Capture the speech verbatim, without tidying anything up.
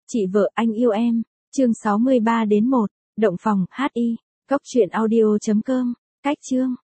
Chị vợ anh yêu em, chương sáu mươi ba đến một, động phòng, hát i, góc truyện audio chấm com, cách chương.